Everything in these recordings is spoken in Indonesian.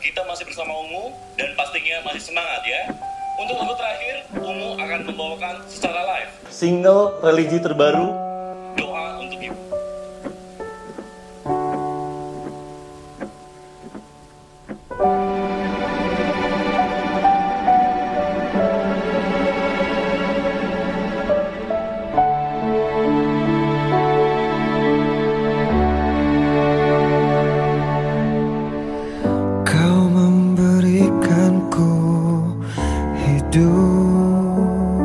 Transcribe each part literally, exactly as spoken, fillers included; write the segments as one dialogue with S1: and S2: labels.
S1: kita masih bersama Ungu dan pastinya masih semangat ya. Untuk lagu terakhir, Ungu akan membawakan secara live
S2: single religi terbaru,
S1: Doa Untuk Ibu.
S3: Kau memberikanku hidup,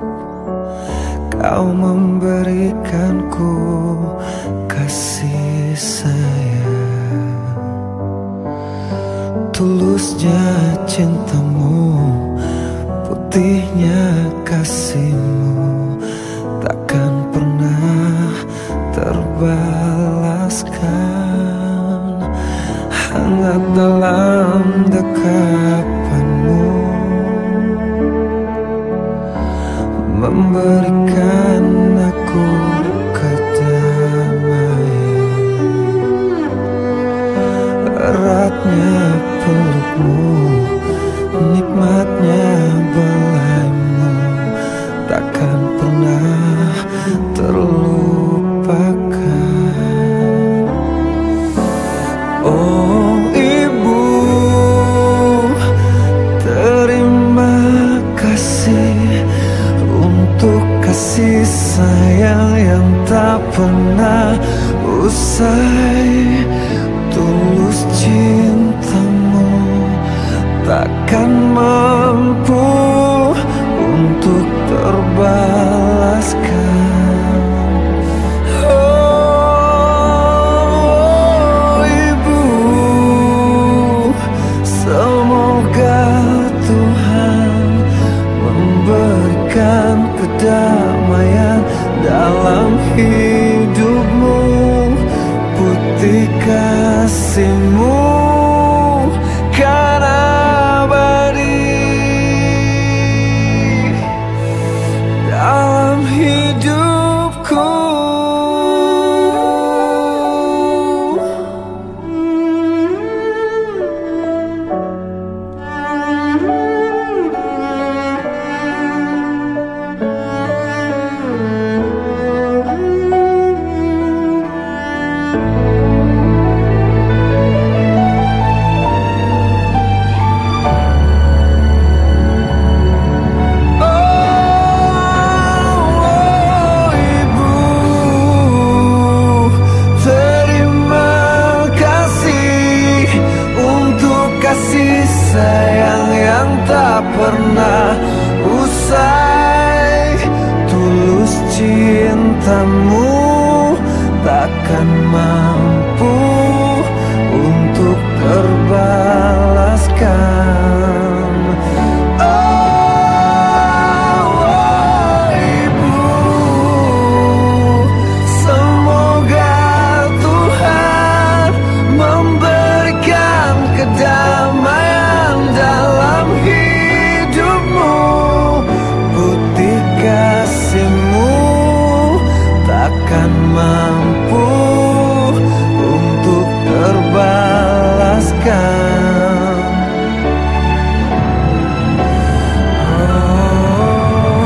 S3: Kau memberikanku kasih sayang. Tulusnya cintamu, putihnya kasihmu, takkan pernah terbalaskan. Hangat dalam dekapanmu, memberikan aku kedamaian. Eratnya pelukmu, nikmatnya belaimu, takkan pernah terlupakan. Oh Ibu, terima kasih untuk kasih sayang yang tak pernah usai. Tulus cintamu takkan mampu untuk terbalaskan. Oh Ibu, semoga Tuhan memberikan kedamaian dalam hidupmu. Putih kasihmu kan abadi dalam hidupku. Sayang yang tak pernah usai. Tulus cintamu takkan mampu untuk terbalaskan. Oh, oh Ibu, semoga Tuhan memberikan kedamaian dalam hidupmu. Putih kasihmu takkan mampu untuk terbalaskan. Oh,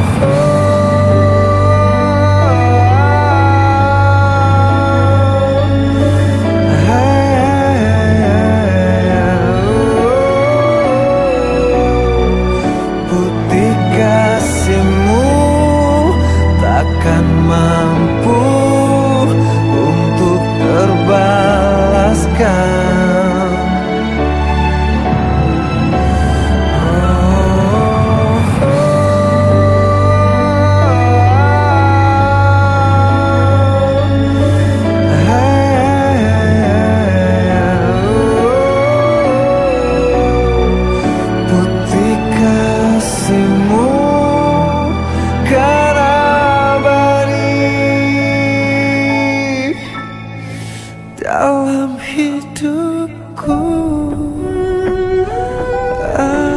S3: putih kasihmu takkan mampu untuk terbalaskan. Putih kasihmu kan abadi dalam hidupku. Ah.